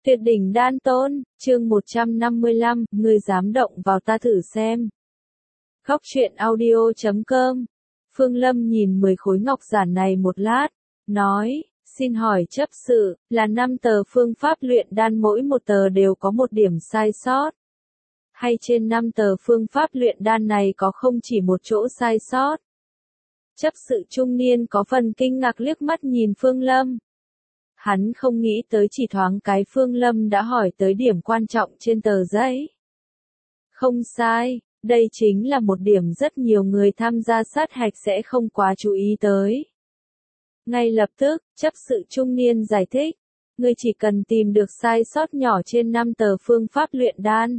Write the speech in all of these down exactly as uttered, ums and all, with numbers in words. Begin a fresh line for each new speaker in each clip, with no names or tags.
Tuyệt đỉnh đan tôn, chương một trăm năm mươi lăm, ngươi dám động vào ta thử xem. Góc truyện audio chấm com. Phương Lâm nhìn mười khối ngọc giản này một lát, nói, xin hỏi chấp sự, là năm tờ phương pháp luyện đan mỗi một tờ đều có một điểm sai sót. Hay trên năm tờ phương pháp luyện đan này có không chỉ một chỗ sai sót? Chấp sự trung niên có phần kinh ngạc liếc mắt nhìn Phương Lâm. Hắn không nghĩ tới chỉ thoáng cái Phương Lâm đã hỏi tới điểm quan trọng trên tờ giấy. Không sai, đây chính là một điểm rất nhiều người tham gia sát hạch sẽ không quá chú ý tới. Ngay lập tức, chấp sự trung niên giải thích, ngươi chỉ cần tìm được sai sót nhỏ trên năm tờ phương pháp luyện đan.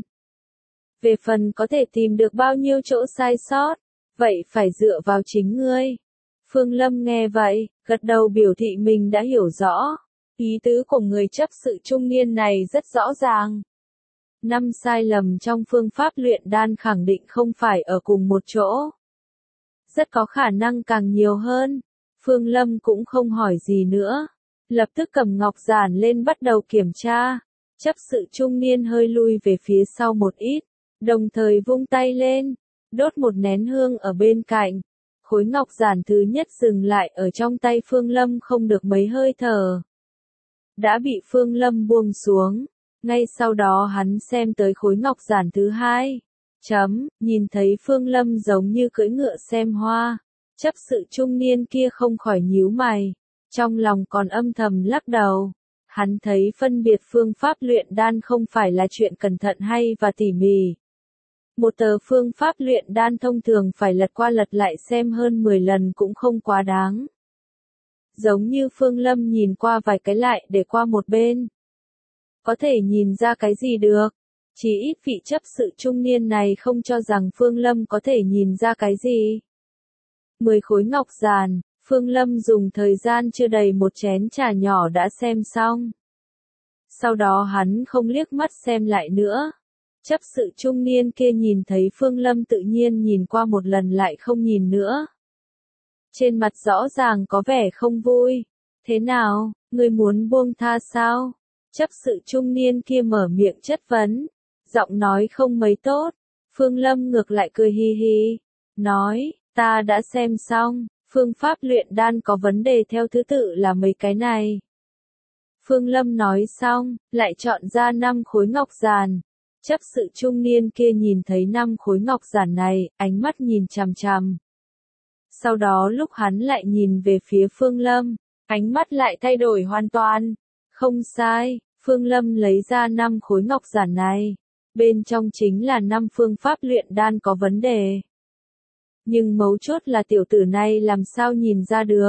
Về phần có thể tìm được bao nhiêu chỗ sai sót, vậy phải dựa vào chính ngươi. Phương Lâm nghe vậy, gật đầu biểu thị mình đã hiểu rõ. Ý tứ của người chấp sự trung niên này rất rõ ràng. Năm sai lầm trong phương pháp luyện đan khẳng định không phải ở cùng một chỗ. Rất có khả năng càng nhiều hơn. Phương Lâm cũng không hỏi gì nữa. Lập tức cầm ngọc giản lên bắt đầu kiểm tra. Chấp sự trung niên hơi lui về phía sau một ít. Đồng thời vung tay lên. Đốt một nén hương ở bên cạnh. Khối ngọc giản thứ nhất dừng lại ở trong tay Phương Lâm không được mấy hơi thở. Đã bị Phương Lâm buông xuống. Ngay sau đó hắn xem tới khối ngọc giản thứ hai. Chấm, nhìn thấy Phương Lâm giống như cưỡi ngựa xem hoa. Chấp sự trung niên kia không khỏi nhíu mày. Trong lòng còn âm thầm lắc đầu. Hắn thấy phân biệt phương pháp luyện đan không phải là chuyện cẩn thận hay và tỉ mỉ. Một tờ phương pháp luyện đan thông thường phải lật qua lật lại xem hơn mười lần cũng không quá đáng. Giống như Phương Lâm nhìn qua vài cái lại để qua một bên. Có thể nhìn ra cái gì được? Chỉ ít vị chấp sự trung niên này không cho rằng Phương Lâm có thể nhìn ra cái gì. Mười khối ngọc giản, Phương Lâm dùng thời gian chưa đầy một chén trà nhỏ đã xem xong. Sau đó hắn không liếc mắt xem lại nữa. Chấp sự trung niên kia nhìn thấy Phương Lâm tự nhiên nhìn qua một lần lại không nhìn nữa. Trên mặt rõ ràng có vẻ không vui. Thế nào, ngươi muốn buông tha sao? Chấp sự trung niên kia mở miệng chất vấn. Giọng nói không mấy tốt. Phương Lâm ngược lại cười hi hi. Nói, ta đã xem xong. Phương pháp luyện đan có vấn đề theo thứ tự là mấy cái này. Phương Lâm nói xong, lại chọn ra năm khối ngọc giản. Chấp sự trung niên kia nhìn thấy năm khối ngọc giản này, ánh mắt nhìn chằm chằm. Sau đó lúc hắn lại nhìn về phía Phương Lâm, ánh mắt lại thay đổi hoàn toàn. Không sai, Phương Lâm lấy ra năm khối ngọc giản này. Bên trong chính là năm phương pháp luyện đan có vấn đề. Nhưng mấu chốt là tiểu tử này làm sao nhìn ra được.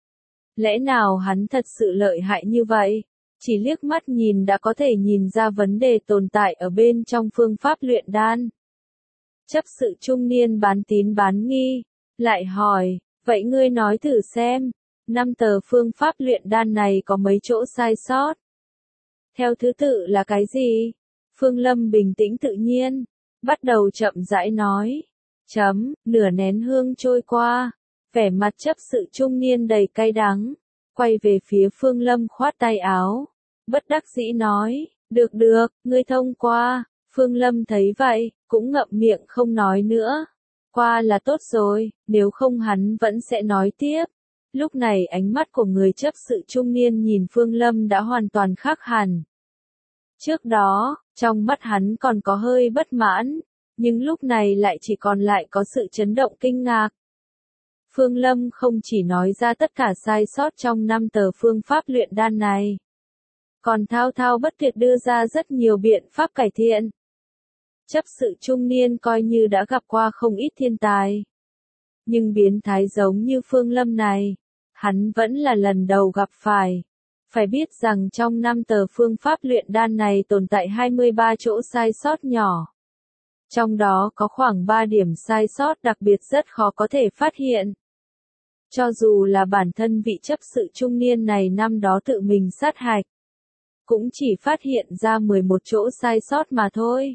Lẽ nào hắn thật sự lợi hại như vậy? Chỉ liếc mắt nhìn đã có thể nhìn ra vấn đề tồn tại ở bên trong phương pháp luyện đan. Chấp sự trung niên bán tín bán nghi, lại hỏi, vậy ngươi nói thử xem, năm tờ phương pháp luyện đan này có mấy chỗ sai sót? Theo thứ tự là cái gì? Phương Lâm bình tĩnh tự nhiên, bắt đầu chậm rãi nói. Chấm, nửa nén hương trôi qua, vẻ mặt chấp sự trung niên đầy cay đắng. Quay về phía Phương Lâm khoát tay áo. Bất đắc dĩ nói, được được, ngươi thông qua. Phương Lâm thấy vậy, cũng ngậm miệng không nói nữa. Qua là tốt rồi, nếu không hắn vẫn sẽ nói tiếp. Lúc này ánh mắt của người chấp sự trung niên nhìn Phương Lâm đã hoàn toàn khác hẳn. Trước đó, trong mắt hắn còn có hơi bất mãn, nhưng lúc này lại chỉ còn lại có sự chấn động kinh ngạc. Phương Lâm không chỉ nói ra tất cả sai sót trong năm tờ phương pháp luyện đan này, còn thao thao bất tuyệt đưa ra rất nhiều biện pháp cải thiện. Chấp sự trung niên coi như đã gặp qua không ít thiên tài. Nhưng biến thái giống như Phương Lâm này, hắn vẫn là lần đầu gặp phải. Phải biết rằng trong năm tờ phương pháp luyện đan này tồn tại hai mươi ba chỗ sai sót nhỏ. Trong đó có khoảng ba điểm sai sót đặc biệt rất khó có thể phát hiện. Cho dù là bản thân vị chấp sự trung niên này năm đó tự mình sát hạch, cũng chỉ phát hiện ra mười một chỗ sai sót mà thôi.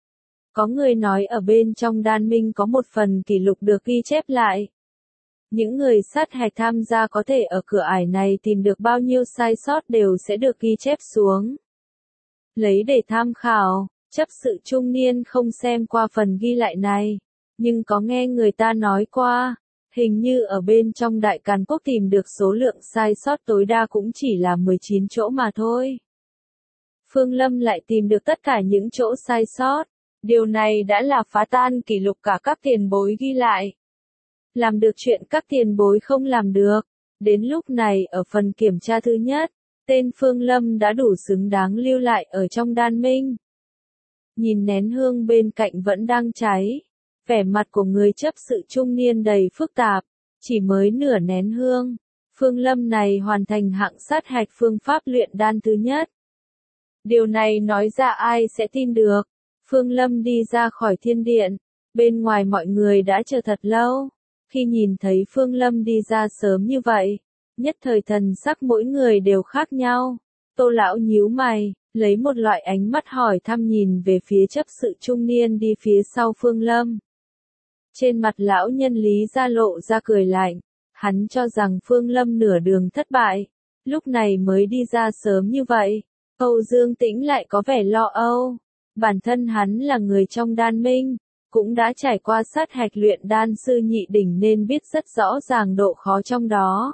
Có người nói ở bên trong đan minh có một phần kỷ lục được ghi chép lại. Những người sát hạch tham gia có thể ở cửa ải này tìm được bao nhiêu sai sót đều sẽ được ghi chép xuống. Lấy để tham khảo, chấp sự trung niên không xem qua phần ghi lại này, nhưng có nghe người ta nói qua, hình như ở bên trong Đại Càn Quốc tìm được số lượng sai sót tối đa cũng chỉ là mười chín chỗ mà thôi. Phương Lâm lại tìm được tất cả những chỗ sai sót, điều này đã là phá tan kỷ lục cả các tiền bối ghi lại. Làm được chuyện các tiền bối không làm được, đến lúc này ở phần kiểm tra thứ nhất, tên Phương Lâm đã đủ xứng đáng lưu lại ở trong đan minh. Nhìn nén hương bên cạnh vẫn đang cháy, vẻ mặt của người chấp sự trung niên đầy phức tạp, chỉ mới nửa nén hương, Phương Lâm này hoàn thành hạng sát hạch phương pháp luyện đan thứ nhất. Điều này nói ra ai sẽ tin được? Phương Lâm đi ra khỏi thiên điện, bên ngoài mọi người đã chờ thật lâu, khi nhìn thấy Phương Lâm đi ra sớm như vậy, nhất thời thần sắc mỗi người đều khác nhau. Tô lão nhíu mày, lấy một loại ánh mắt hỏi thăm nhìn về phía chấp sự trung niên đi phía sau Phương Lâm. Trên mặt lão nhân Lý Gia lộ ra cười lạnh, hắn cho rằng Phương Lâm nửa đường thất bại, lúc này mới đi ra sớm như vậy. Âu Dương Tĩnh lại có vẻ lo âu, bản thân hắn là người trong đan minh, cũng đã trải qua sát hạch luyện đan sư nhị đỉnh nên biết rất rõ ràng độ khó trong đó.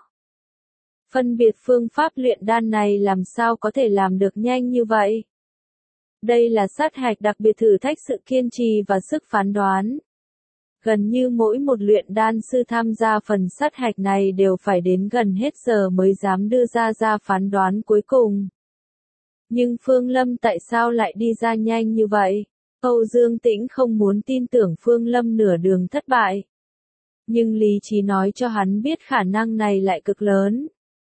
Phân biệt phương pháp luyện đan này làm sao có thể làm được nhanh như vậy? Đây là sát hạch đặc biệt thử thách sự kiên trì và sức phán đoán. Gần như mỗi một luyện đan sư tham gia phần sát hạch này đều phải đến gần hết giờ mới dám đưa ra ra phán đoán cuối cùng. Nhưng Phương Lâm tại sao lại đi ra nhanh như vậy? Âu Dương Tĩnh không muốn tin tưởng Phương Lâm nửa đường thất bại. Nhưng lý trí nói cho hắn biết khả năng này lại cực lớn.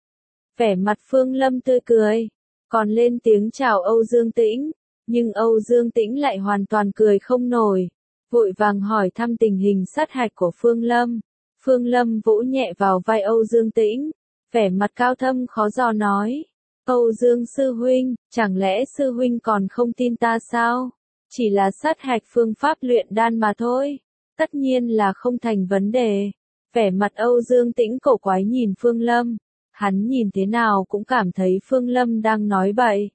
Vẻ mặt Phương Lâm tươi cười, còn lên tiếng chào Âu Dương Tĩnh, nhưng Âu Dương Tĩnh lại hoàn toàn cười không nổi, vội vàng hỏi thăm tình hình sát hạch của Phương Lâm. Phương Lâm vỗ nhẹ vào vai Âu Dương Tĩnh, vẻ mặt cao thâm khó dò nói. Âu Dương sư huynh, chẳng lẽ sư huynh còn không tin ta sao? Chỉ là sát hạch phương pháp luyện đan mà thôi, tất nhiên là không thành vấn đề. Vẻ mặt Âu Dương Tĩnh cổ quái nhìn Phương Lâm, hắn nhìn thế nào cũng cảm thấy Phương Lâm đang nói bậy.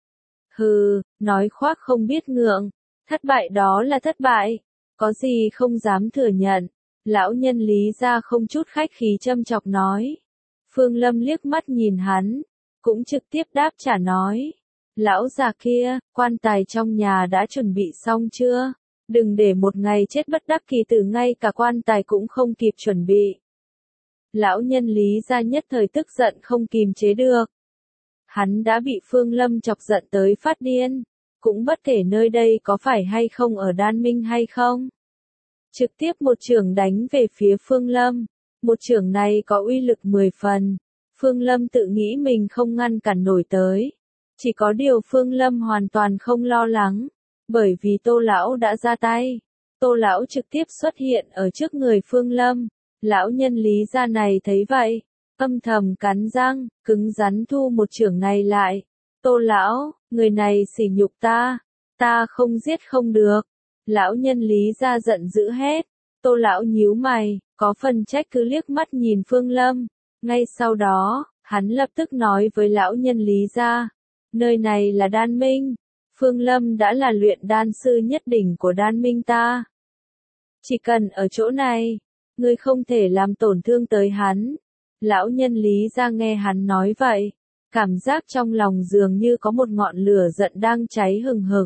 Hừ, nói khoác không biết ngượng, thất bại đó là thất bại, có gì không dám thừa nhận. Lão nhân Lý Gia không chút khách khí châm chọc nói. Phương Lâm liếc mắt nhìn hắn, cũng trực tiếp đáp trả nói. Lão già kia, quan tài trong nhà đã chuẩn bị xong chưa? Đừng để một ngày chết bất đắc kỳ tử ngay cả quan tài cũng không kịp chuẩn bị. Lão nhân Lý Gia nhất thời tức giận không kìm chế được. Hắn đã bị Phương Lâm chọc giận tới phát điên, cũng bất kể nơi đây có phải hay không ở đan minh hay không. Trực tiếp một chưởng đánh về phía Phương Lâm, một chưởng này có uy lực mười phần. Phương Lâm tự nghĩ mình không ngăn cản nổi tới. Chỉ có điều Phương Lâm hoàn toàn không lo lắng, bởi vì Tô Lão đã ra tay. Tô Lão trực tiếp xuất hiện ở trước người Phương Lâm. Lão nhân Lý Gia này thấy vậy, âm thầm cắn răng, cứng rắn thu một chưởng này lại. Tô Lão, người này sỉ nhục ta, ta không giết không được. Lão nhân Lý Gia giận dữ hét. Tô Lão nhíu mày, có phần trách cứ liếc mắt nhìn Phương Lâm. Ngay sau đó, hắn lập tức nói với lão nhân Lý Gia. Nơi này là đan minh. Phương Lâm đã là luyện đan sư nhất đỉnh của đan minh ta. Chỉ cần ở chỗ này, ngươi không thể làm tổn thương tới hắn. Lão nhân Lý Gia nghe hắn nói vậy, cảm giác trong lòng dường như có một ngọn lửa giận đang cháy hừng hực.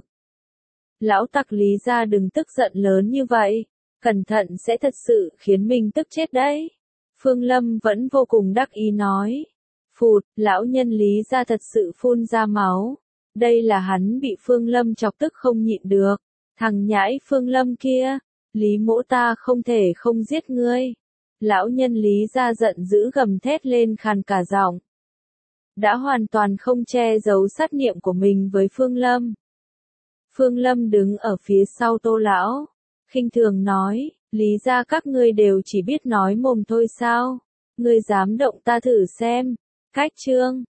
Lão tặc Lý Gia đừng tức giận lớn như vậy, cẩn thận sẽ thật sự khiến mình tức chết đấy. Phương Lâm vẫn vô cùng đắc ý nói. Phụt, lão nhân Lý Gia thật sự phun ra máu. Đây là hắn bị Phương Lâm chọc tức không nhịn được. Thằng nhãi Phương Lâm kia, Lý mỗ ta không thể không giết ngươi. Lão nhân Lý Gia giận dữ gầm thét lên khàn cả giọng. Đã hoàn toàn không che giấu sát niệm của mình với Phương Lâm. Phương Lâm đứng ở phía sau Tô Lão, khinh thường nói, Lý Gia các ngươi đều chỉ biết nói mồm thôi sao? Ngươi dám động ta thử xem. Cách chương